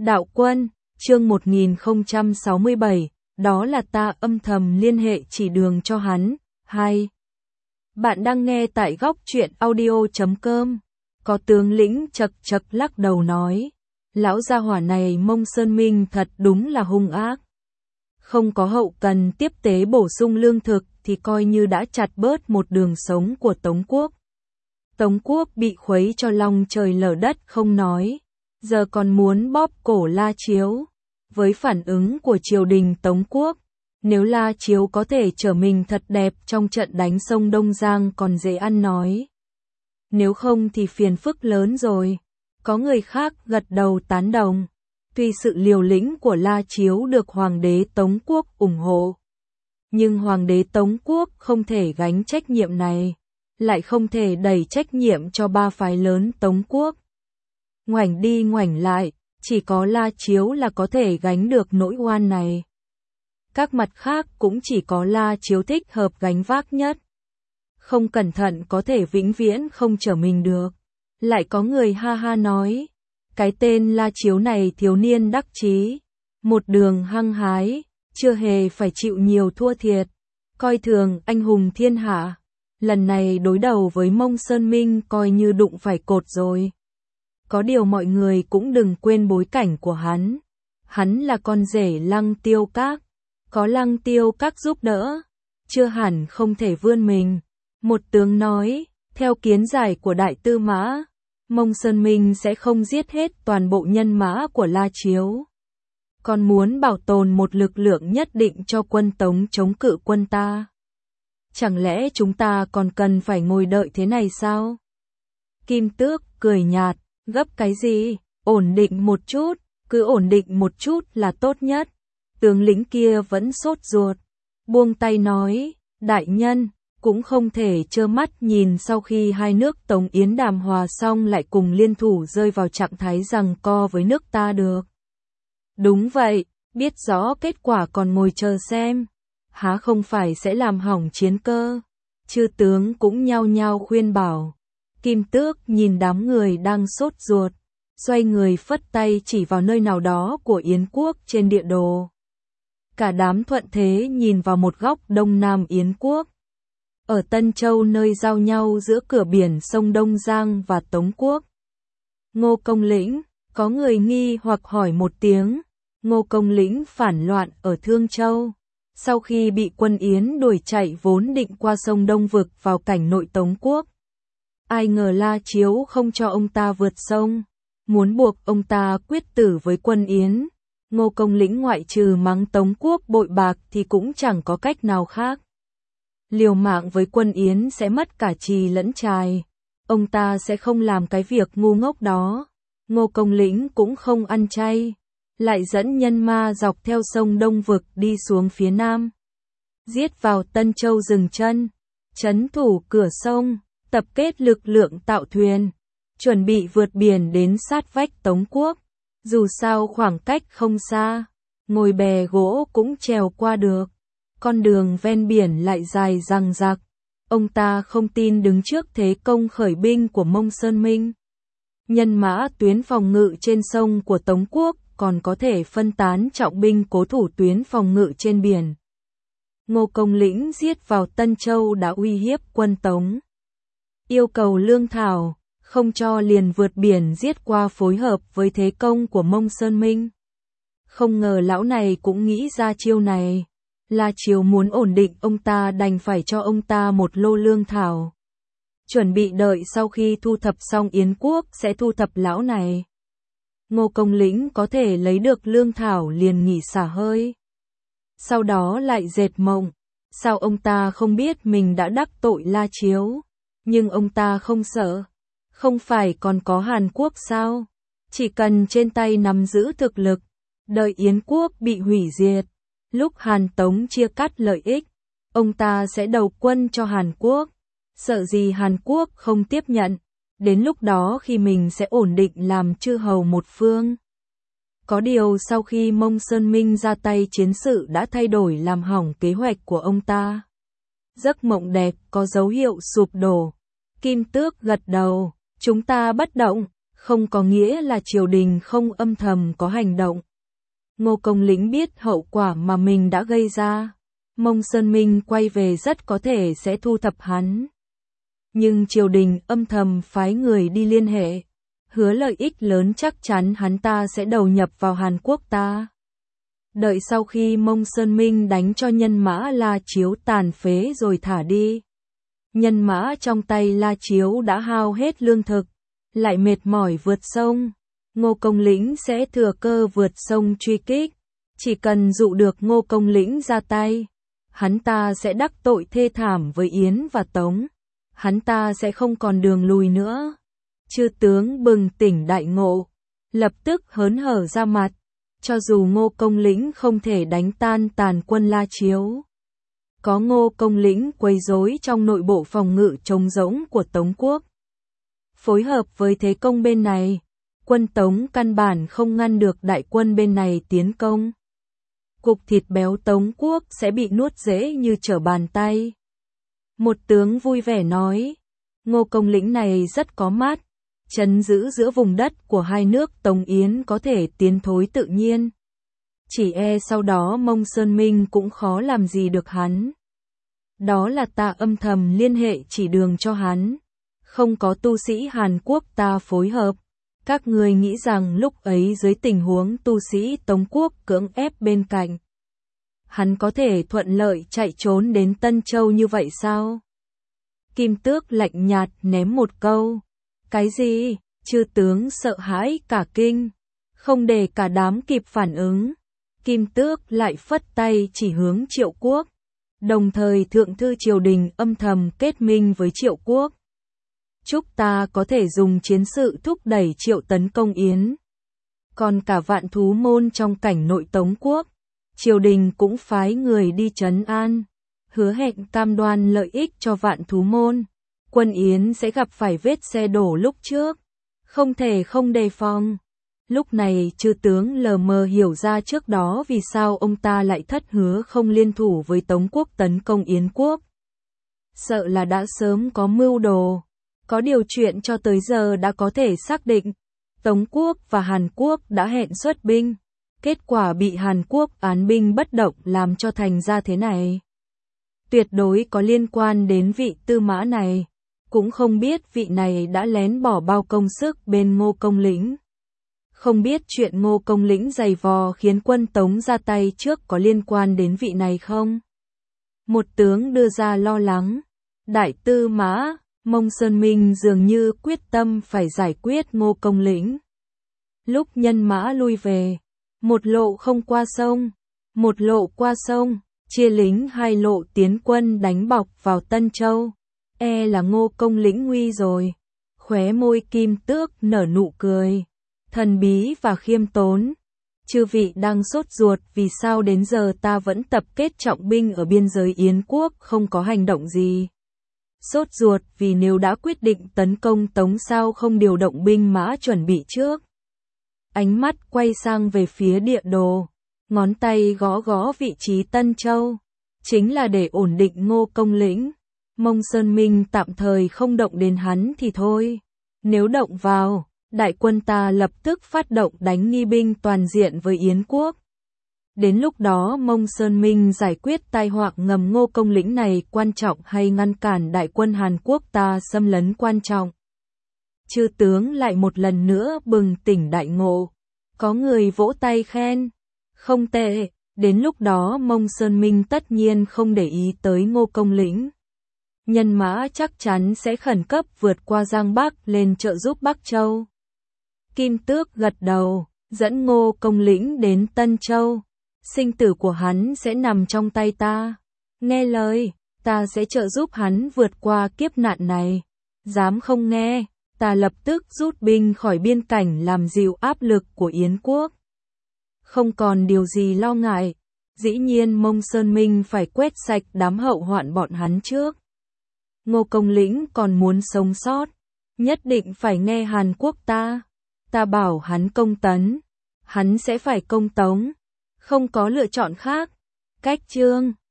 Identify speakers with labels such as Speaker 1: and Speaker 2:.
Speaker 1: Đạo quân, chương 1067, đó là ta âm thầm liên hệ chỉ đường cho hắn. 2. Bạn đang nghe tại góc truyện audio.com. Có tướng lĩnh chật chật lắc đầu nói. Lão gia hỏa này Mông Sơn Minh thật đúng là hung ác. Không có hậu cần tiếp tế bổ sung lương thực thì coi như đã chặt bớt một đường sống của Tống quốc. Tống quốc bị khuấy cho long trời lở đất không nói. Giờ còn muốn bóp cổ La Chiếu. Với phản ứng của triều đình Tống quốc, nếu La Chiếu có thể trở mình thật đẹp trong trận đánh sông Đông Giang còn dễ ăn nói. Nếu không thì phiền phức lớn rồi. Có người khác gật đầu tán đồng. Tuy sự liều lĩnh của La Chiếu được Hoàng đế Tống quốc ủng hộ, nhưng Hoàng đế Tống quốc không thể gánh trách nhiệm này, lại không thể đẩy trách nhiệm cho ba phái lớn Tống quốc. Ngoảnh đi ngoảnh lại, chỉ có La Chiếu là có thể gánh được nỗi oan này. Các mặt khác cũng chỉ có La Chiếu thích hợp gánh vác nhất. Không cẩn thận có thể vĩnh viễn không trở mình được. Lại có người ha ha nói, cái tên La Chiếu này thiếu niên đắc chí, một đường hăng hái, chưa hề phải chịu nhiều thua thiệt, coi thường anh hùng thiên hạ. Lần này đối đầu với Mông Sơn Minh coi như đụng phải cột rồi. Có điều mọi người cũng đừng quên bối cảnh của hắn. Hắn là con rể Lăng Tiêu Các. Có Lăng Tiêu Các giúp đỡ, chưa hẳn không thể vươn mình. Một tướng nói, theo kiến giải của Đại Tư Mã, Mông Sơn Minh sẽ không giết hết toàn bộ nhân mã của La Chiếu. Còn muốn bảo tồn một lực lượng nhất định cho quân Tống chống cự quân ta. Chẳng lẽ chúng ta còn cần phải ngồi đợi thế này sao? Kim Tước cười nhạt, gấp cái gì, ổn định một chút, cứ ổn định một chút là tốt nhất. Tướng lĩnh kia vẫn sốt ruột, buông tay nói, đại nhân, cũng không thể trơ mắt nhìn sau khi hai nước Tống Yến đàm hòa xong lại cùng liên thủ rơi vào trạng thái giằng co với nước ta được. Đúng vậy, biết rõ kết quả còn ngồi chờ xem, há không phải sẽ làm hỏng chiến cơ. Chư tướng cũng nhao nhao khuyên bảo. Kim Tước nhìn đám người đang sốt ruột, xoay người phất tay chỉ vào nơi nào đó của Yến quốc trên địa đồ. Cả đám thuận thế nhìn vào một góc đông nam Yến quốc. Ở Tân Châu nơi giao nhau giữa cửa biển sông Đông Giang và Tống quốc. Ngô Công Lĩnh, có người nghi hoặc hỏi một tiếng. Ngô Công Lĩnh phản loạn ở Thương Châu. Sau khi bị quân Yến đuổi chạy vốn định qua sông Đông vực vào cảnh nội Tống quốc. Ai ngờ La Chiếu không cho ông ta vượt sông, muốn buộc ông ta quyết tử với quân Yến. Ngô Công Lĩnh ngoại trừ mắng Tống quốc bội bạc thì cũng chẳng có cách nào khác. Liều mạng với quân Yến sẽ mất cả trì lẫn trài. Ông ta sẽ không làm cái việc ngu ngốc đó. Ngô Công Lĩnh cũng không ăn chay, lại dẫn nhân ma dọc theo sông Đông vực đi xuống phía nam. Giết vào Tân Châu dừng chân, trấn thủ cửa sông, tập kết lực lượng tạo thuyền, chuẩn bị vượt biển đến sát vách Tống quốc. Dù sao khoảng cách không xa, ngồi bè gỗ cũng trèo qua được. Con đường ven biển lại dài dằng dặc. Ông ta không tin đứng trước thế công khởi binh của Mông Sơn Minh. Nhân mã tuyến phòng ngự trên sông của Tống quốc còn có thể phân tán trọng binh cố thủ tuyến phòng ngự trên biển. Ngô Công Lĩnh giết vào Tân Châu đã uy hiếp quân Tống. Yêu cầu lương thảo, không cho liền vượt biển giết qua phối hợp với thế công của Mông Sơn Minh. Không ngờ lão này cũng nghĩ ra chiêu này. La Chiếu muốn ổn định ông ta đành phải cho ông ta một lô lương thảo. Chuẩn bị đợi sau khi thu thập xong Yến quốc sẽ thu thập lão này. Ngô Công Lĩnh có thể lấy được lương thảo liền nghỉ xả hơi. Sau đó lại dệt mộng. Sao ông ta không biết mình đã đắc tội La Chiếu? Nhưng ông ta không sợ. Không phải còn có Hàn Quốc sao? Chỉ cần trên tay nắm giữ thực lực, đợi Yến quốc bị hủy diệt. Lúc Hàn Tống chia cắt lợi ích, ông ta sẽ đầu quân cho Hàn Quốc. Sợ gì Hàn Quốc không tiếp nhận, đến lúc đó khi mình sẽ ổn định làm chư hầu một phương. Có điều sau khi Mông Sơn Minh ra tay chiến sự đã thay đổi làm hỏng kế hoạch của ông ta. Giấc mộng đẹp có dấu hiệu sụp đổ. Kim Tước gật đầu, chúng ta bất động, không có nghĩa là triều đình không âm thầm có hành động. Ngô Công Lĩnh biết hậu quả mà mình đã gây ra. Mông Sơn Minh quay về rất có thể sẽ thu thập hắn. Nhưng triều đình âm thầm phái người đi liên hệ, hứa lợi ích lớn chắc chắn hắn ta sẽ đầu nhập vào Hàn Quốc ta. Đợi sau khi Mông Sơn Minh đánh cho nhân mã La Chiếu tàn phế rồi thả đi. Nhân mã trong tay La Chiếu đã hao hết lương thực, lại mệt mỏi vượt sông. Ngô Công Lĩnh sẽ thừa cơ vượt sông truy kích. Chỉ cần dụ được Ngô Công Lĩnh ra tay, hắn ta sẽ đắc tội thê thảm với Yến và Tống. Hắn ta sẽ không còn đường lùi nữa. Chư tướng bừng tỉnh đại ngộ, lập tức hớn hở ra mặt. Cho dù Ngô Công Lĩnh không thể đánh tan tàn quân La Chiếu, có Ngô Công Lĩnh quấy rối trong nội bộ phòng ngự trống rỗng của Tống quốc, phối hợp với thế công bên này, quân Tống căn bản không ngăn được đại quân bên này tiến công. Cục thịt béo Tống quốc sẽ bị nuốt dễ như trở bàn tay. Một tướng vui vẻ nói, Ngô Công Lĩnh này rất có mắt, trấn giữ giữa vùng đất của hai nước Tống Yến có thể tiến thối tự nhiên. Chỉ e sau đó Mông Sơn Minh cũng khó làm gì được hắn. Đó là ta âm thầm liên hệ chỉ đường cho hắn. Không có tu sĩ Hàn Quốc ta phối hợp. Các người nghĩ rằng lúc ấy dưới tình huống tu sĩ Tống quốc cưỡng ép bên cạnh, hắn có thể thuận lợi chạy trốn đến Tân Châu như vậy sao? Kim Tước lạnh nhạt ném một câu. Cái gì? Chư tướng sợ hãi cả kinh. Không để cả đám kịp phản ứng, Kim Tước lại phất tay chỉ hướng Triệu quốc. Đồng thời thượng thư triều đình âm thầm kết minh với Triệu quốc. Chúc ta có thể dùng chiến sự thúc đẩy Triệu tấn công Yến. Còn cả Vạn Thú Môn trong cảnh nội Tống quốc, triều đình cũng phái người đi trấn an, hứa hẹn cam đoan lợi ích cho Vạn Thú Môn. Quân Yến sẽ gặp phải vết xe đổ lúc trước, không thể không đề phòng. Lúc này chư tướng lờ mờ hiểu ra trước đó vì sao ông ta lại thất hứa không liên thủ với Tống quốc tấn công Yến quốc. Sợ là đã sớm có mưu đồ. Có điều chuyện cho tới giờ đã có thể xác định, Tống quốc và Hàn Quốc đã hẹn xuất binh. Kết quả bị Hàn Quốc án binh bất động làm cho thành ra thế này. Tuyệt đối có liên quan đến vị tư mã này. Cũng không biết vị này đã lén bỏ bao công sức bên Ngô Công Lĩnh. Không biết chuyện Ngô Công Lĩnh giày vò khiến quân Tống ra tay trước có liên quan đến vị này không? Một tướng đưa ra lo lắng. Đại tư mã, Mông Sơn Minh dường như quyết tâm phải giải quyết Ngô Công Lĩnh. Lúc nhân mã lui về, một lộ không qua sông, một lộ qua sông, chia lính hai lộ tiến quân đánh bọc vào Tân Châu. E là Ngô Công Lĩnh nguy rồi. Khóe môi Kim Tước nở nụ cười, thần bí và khiêm tốn. Chư vị đang sốt ruột vì sao đến giờ ta vẫn tập kết trọng binh ở biên giới Yến quốc không có hành động gì. Sốt ruột vì nếu đã quyết định tấn công Tống sao không điều động binh mã chuẩn bị trước. Ánh mắt quay sang về phía địa đồ, ngón tay gõ gõ vị trí Tân Châu, chính là để ổn định Ngô Công Lĩnh. Mông Sơn Minh tạm thời không động đến hắn thì thôi. Nếu động vào, đại quân ta lập tức phát động đánh nghi binh toàn diện với Yến quốc. Đến lúc đó Mông Sơn Minh giải quyết tai họa ngầm Ngô Công Lĩnh này quan trọng hay ngăn cản đại quân Hàn Quốc ta xâm lấn quan trọng. Chư tướng lại một lần nữa bừng tỉnh đại ngộ. Có người vỗ tay khen. Không tệ, đến lúc đó Mông Sơn Minh tất nhiên không để ý tới Ngô Công Lĩnh. Nhân mã chắc chắn sẽ khẩn cấp vượt qua Giang Bắc lên trợ giúp Bắc Châu. Kim Tước gật đầu, dẫn Ngô Công Lĩnh đến Tân Châu. Sinh tử của hắn sẽ nằm trong tay ta. Nghe lời, ta sẽ trợ giúp hắn vượt qua kiếp nạn này. Dám không nghe, ta lập tức rút binh khỏi biên cảnh làm dịu áp lực của Yến quốc. Không còn điều gì lo ngại. Dĩ nhiên Mông Sơn Minh phải quét sạch đám hậu hoạn bọn hắn trước. Ngô Công Lĩnh còn muốn sống sót, nhất định phải nghe Hàn Quốc ta. Ta bảo hắn công tấn, hắn sẽ phải công Tống. Không có lựa chọn khác. Cách chương